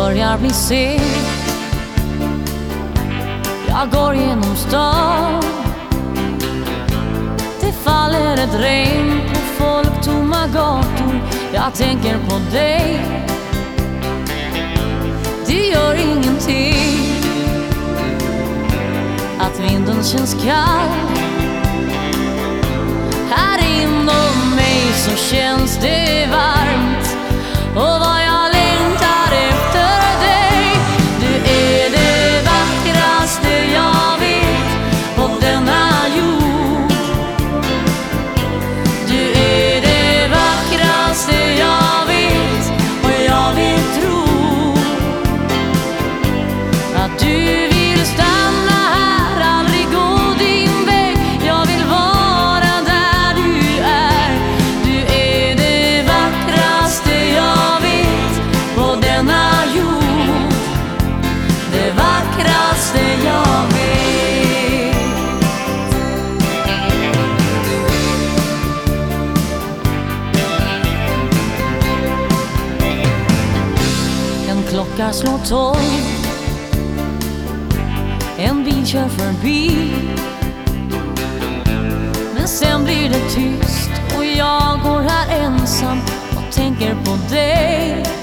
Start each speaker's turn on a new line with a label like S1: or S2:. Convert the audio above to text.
S1: börjar bli sent. Jag går genom stan. Det faller ett regn på folktomma gator. Jag tänker på dig. Det gör ingenting att vinden känns kall. Här inom mig så känns det varmt. Och vad jag längtar efter dig. Du är det vackraste jag vet på denna jord. Du är det vackraste jag vet. Och jag vill tro att du vill stanna här, aldrig gå din väg. Jag vill vara där du är. Du är det vackraste jag vet på denna jord. Det vackraste jag vet. En klocka slår 12. En bil kör förbi. Men sen blir det tyst och jag går här ensam och tänker på dig.